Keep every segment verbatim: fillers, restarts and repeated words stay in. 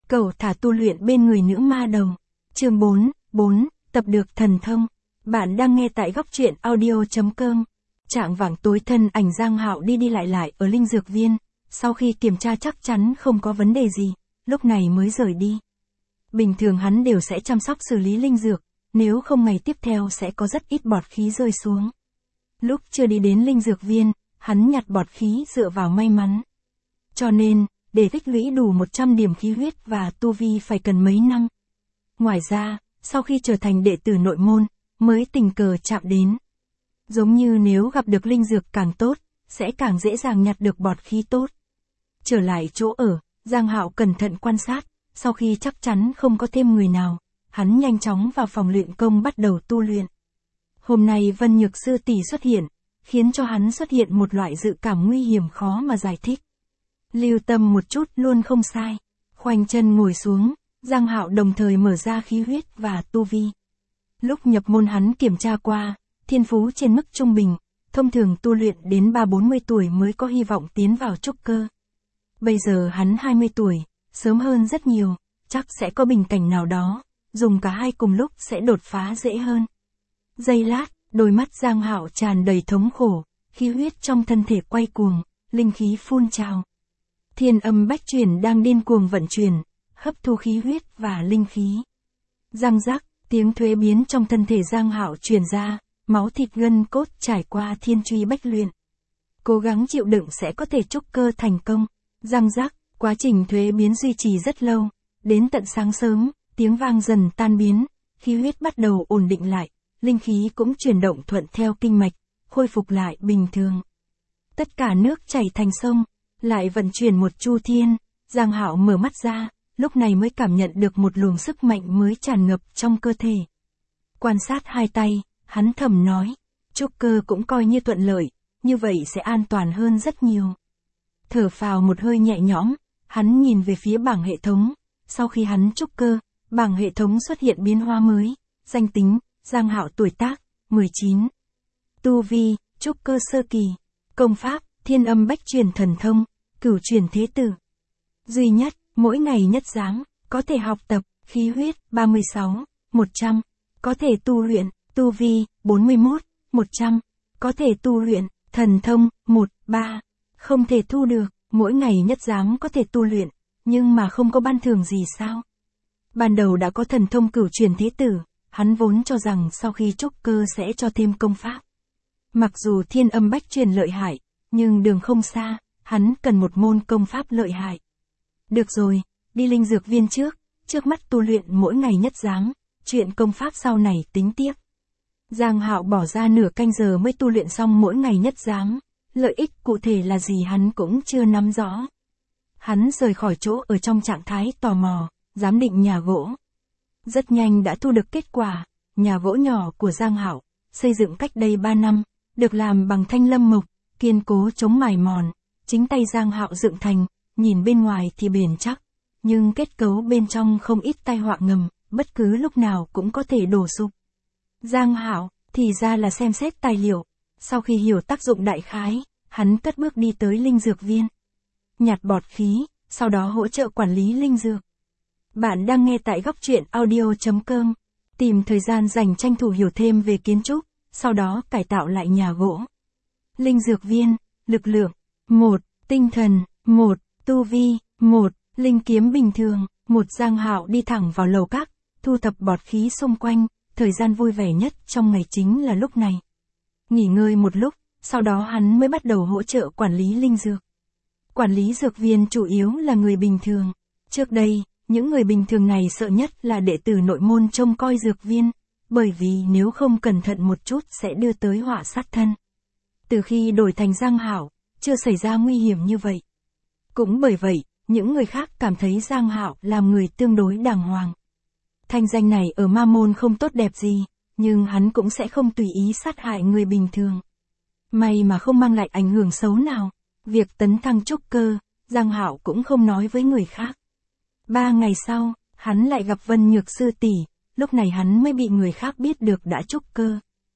Cẩu thả tu luyện bên người nữ ma đầu. Chương bốn, bốn, tập được thần thông. Bạn đang nghe tại góc truyện audio chấm com. Trạng vạng tối thân ảnh Giang Hạo đi đi lại lại ở linh dược viên, sau khi kiểm tra chắc chắn không có vấn đề gì, lúc này mới rời đi. Bình thường hắn đều sẽ chăm sóc xử lý linh dược, nếu không ngày tiếp theo sẽ có rất ít bọt khí rơi xuống. Lúc chưa đi đến linh dược viên, hắn nhặt bọt khí dựa vào may mắn. Cho nên, để tích lũy đủ một trăm điểm khí huyết và tu vi phải cần mấy năm. Ngoài ra, sau khi trở thành đệ tử nội môn, mới tình cờ chạm đến. Giống như nếu gặp được linh dược càng tốt, sẽ càng dễ dàng nhặt được bọt khí tốt. Trở lại chỗ ở, Giang Hạo cẩn thận quan sát, sau khi chắc chắn không có thêm người nào, hắn nhanh chóng vào phòng luyện công bắt đầu tu luyện. Hôm nay Vân Nhược Sư tỷ xuất hiện, khiến cho hắn xuất hiện một loại dự cảm nguy hiểm khó mà giải thích. Lưu tâm một chút luôn không sai. Khoanh chân ngồi xuống, Giang Hạo đồng thời mở ra khí huyết và tu vi. Lúc nhập môn hắn kiểm tra qua, thiên phú trên mức trung bình, thông thường tu luyện đến ba bốn mươi tuổi mới có hy vọng tiến vào trúc cơ. Bây giờ hắn hai mươi tuổi, sớm hơn rất nhiều, chắc sẽ có bình cảnh nào đó, dùng cả hai cùng lúc sẽ đột phá dễ hơn. Giây lát, đôi mắt Giang Hạo tràn đầy thống khổ, khí huyết trong thân thể quay cuồng, linh khí phun trào. Thiên âm bách chuyển đang điên cuồng vận chuyển, hấp thu khí huyết và linh khí. Răng rắc, tiếng thuế biến trong thân thể Giang Hạo truyền ra, máu thịt gân cốt trải qua thiên truy bách luyện. Cố gắng chịu đựng sẽ có thể trúc cơ thành công. Răng rắc, quá trình thuế biến duy trì rất lâu, đến tận sáng sớm, tiếng vang dần tan biến, khí huyết bắt đầu ổn định lại, linh khí cũng chuyển động thuận theo kinh mạch, khôi phục lại bình thường. Tất cả nước chảy thành sông, lại vận chuyển một chu thiên. Giang Hạo mở mắt ra, lúc này mới cảm nhận được một luồng sức mạnh mới tràn ngập trong cơ thể. Quan sát hai tay, hắn thầm nói, trúc cơ cũng coi như thuận lợi, như vậy sẽ an toàn hơn rất nhiều. Thở phào một hơi nhẹ nhõm, hắn nhìn về phía bảng hệ thống, sau khi hắn trúc cơ, bảng hệ thống xuất hiện biến hóa mới, danh tính, Giang Hạo tuổi tác, mười chín. Tu vi, trúc cơ sơ kỳ, công pháp, thiên âm bách truyền thần thông, cửu truyền thế tử. Duy nhất, mỗi ngày nhất giáng, có thể học tập, khí huyết, ba mươi sáu, một trăm, có thể tu luyện, tu vi, bốn mươi mốt, một trăm, có thể tu luyện, thần thông, một, ba, không thể thu được, mỗi ngày nhất giáng có thể tu luyện, nhưng mà không có ban thưởng gì sao? Ban đầu đã có thần thông cửu truyền thế tử, hắn vốn cho rằng sau khi trúc cơ sẽ cho thêm công pháp. Mặc dù thiên âm bách truyền lợi hại, nhưng đường không xa, hắn cần một môn công pháp lợi hại. Được rồi, đi linh dược viên trước, trước mắt tu luyện mỗi ngày nhất giáng, chuyện công pháp sau này tính tiếp. Giang Hạo bỏ ra nửa canh giờ mới tu luyện xong mỗi ngày nhất giáng, lợi ích cụ thể là gì hắn cũng chưa nắm rõ. Hắn rời khỏi chỗ ở trong trạng thái tò mò, giám định nhà gỗ. Rất nhanh đã thu được kết quả, nhà gỗ nhỏ của Giang Hạo, xây dựng cách đây ba năm, được làm bằng thanh lâm mộc, kiên cố chống mài mòn, chính tay Giang Hạo dựng thành, nhìn bên ngoài thì bền chắc, nhưng kết cấu bên trong không ít tai họa ngầm, bất cứ lúc nào cũng có thể đổ sụp. Giang Hạo, thì ra là xem xét tài liệu, sau khi hiểu tác dụng đại khái, hắn cất bước đi tới linh dược viên. Nhặt bọt khí, sau đó hỗ trợ quản lý linh dược. Bạn đang nghe tại góc truyện audio chấm com, tìm thời gian dành tranh thủ hiểu thêm về kiến trúc, sau đó cải tạo lại nhà gỗ. Linh dược viên, lực lượng, một, tinh thần, một, tu vi, một, linh kiếm bình thường, một. Giang Hạo đi thẳng vào lầu các, thu thập bọt khí xung quanh, thời gian vui vẻ nhất trong ngày chính là lúc này. Nghỉ ngơi một lúc, sau đó hắn mới bắt đầu hỗ trợ quản lý linh dược. Quản lý dược viên chủ yếu là người bình thường. Trước đây, những người bình thường này sợ nhất là đệ tử nội môn trông coi dược viên, bởi vì nếu không cẩn thận một chút sẽ đưa tới họa sát thân. Từ khi đổi thành Giang Hạo, chưa xảy ra nguy hiểm như vậy. Cũng bởi vậy, những người khác cảm thấy Giang Hạo làm người tương đối đàng hoàng. Thanh danh này ở ma môn không tốt đẹp gì, nhưng hắn cũng sẽ không tùy ý sát hại người bình thường. May mà không mang lại ảnh hưởng xấu nào. Việc tấn thăng trúc cơ, Giang Hạo cũng không nói với người khác. Ba ngày sau, hắn lại gặp Vân Nhược Sư tỷ, lúc này hắn mới bị người khác biết được đã trúc cơ.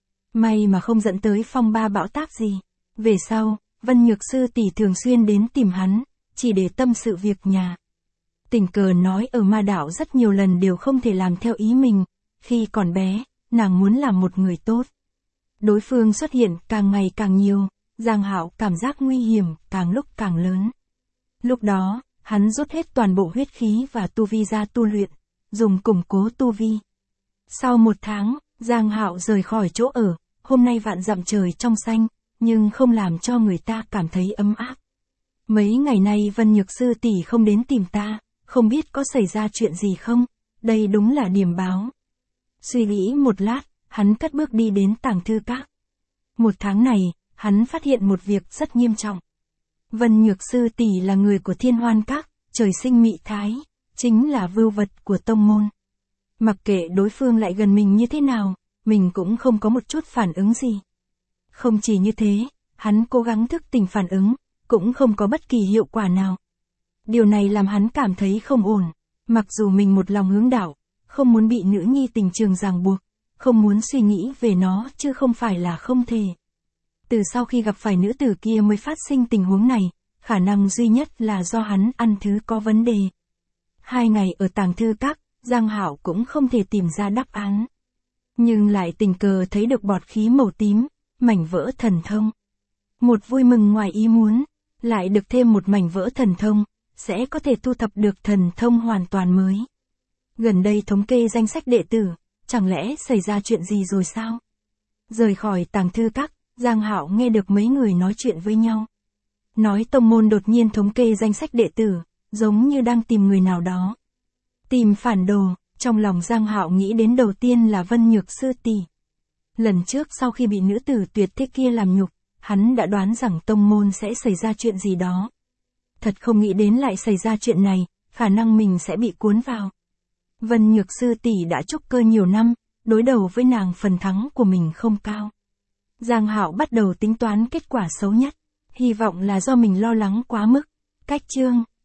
May mà không dẫn tới phong ba bão táp gì. Về sau, Vân Nhược Sư tỷ thường xuyên đến tìm hắn, chỉ để tâm sự việc nhà. Tình cờ nói ở ma đạo rất nhiều lần đều không thể làm theo ý mình, khi còn bé, nàng muốn làm một người tốt. Đối phương xuất hiện càng ngày càng nhiều, Giang Hạo cảm giác nguy hiểm càng lúc càng lớn. Lúc đó, hắn rút hết toàn bộ huyết khí và tu vi ra tu luyện, dùng củng cố tu vi. Sau một tháng, Giang Hạo rời khỏi chỗ ở, hôm nay vạn dặm trời trong xanh, nhưng không làm cho người ta cảm thấy ấm áp. Mấy ngày nay Vân Nhược sư tỷ không đến tìm ta, không biết có xảy ra chuyện gì không, đây đúng là điểm báo. Suy nghĩ một lát, hắn cất bước đi đến tàng thư các. Một tháng này, hắn phát hiện một việc rất nghiêm trọng. Vân Nhược sư tỷ là người của Thiên Hoan Các, trời sinh mị thái, chính là vưu vật của tông môn. Mặc kệ đối phương lại gần mình như thế nào, mình cũng không có một chút phản ứng gì. Không chỉ như thế, hắn cố gắng thức tỉnh phản ứng, cũng không có bất kỳ hiệu quả nào. Điều này làm hắn cảm thấy không ổn, mặc dù mình một lòng hướng đạo, không muốn bị nữ nhi tình trường ràng buộc, không muốn suy nghĩ về nó chứ không phải là không thể. Từ sau khi gặp phải nữ tử kia mới phát sinh tình huống này, khả năng duy nhất là do hắn ăn thứ có vấn đề. Hai ngày ở tàng thư các, Giang Hạo cũng không thể tìm ra đáp án. Nhưng lại tình cờ thấy được bọt khí màu tím, mảnh vỡ thần thông. Một vui mừng ngoài ý muốn, lại được thêm một mảnh vỡ thần thông, sẽ có thể thu thập được thần thông hoàn toàn mới. Gần đây thống kê danh sách đệ tử, chẳng lẽ xảy ra chuyện gì rồi sao? Rời khỏi tàng thư các, Giang Hạo nghe được mấy người nói chuyện với nhau. Nói tông môn đột nhiên thống kê danh sách đệ tử, giống như đang tìm người nào đó. Tìm phản đồ, trong lòng Giang Hạo nghĩ đến đầu tiên là Vân Nhược sư tỷ. Lần trước sau khi bị nữ tử tuyệt thế kia làm nhục, hắn đã đoán rằng tông môn sẽ xảy ra chuyện gì đó. Thật không nghĩ đến lại xảy ra chuyện này, khả năng mình sẽ bị cuốn vào. Vân Nhược sư tỷ đã trúc cơ nhiều năm, đối đầu với nàng phần thắng của mình không cao. Giang Hạo bắt đầu tính toán kết quả xấu nhất, hy vọng là do mình lo lắng quá mức. Cách chương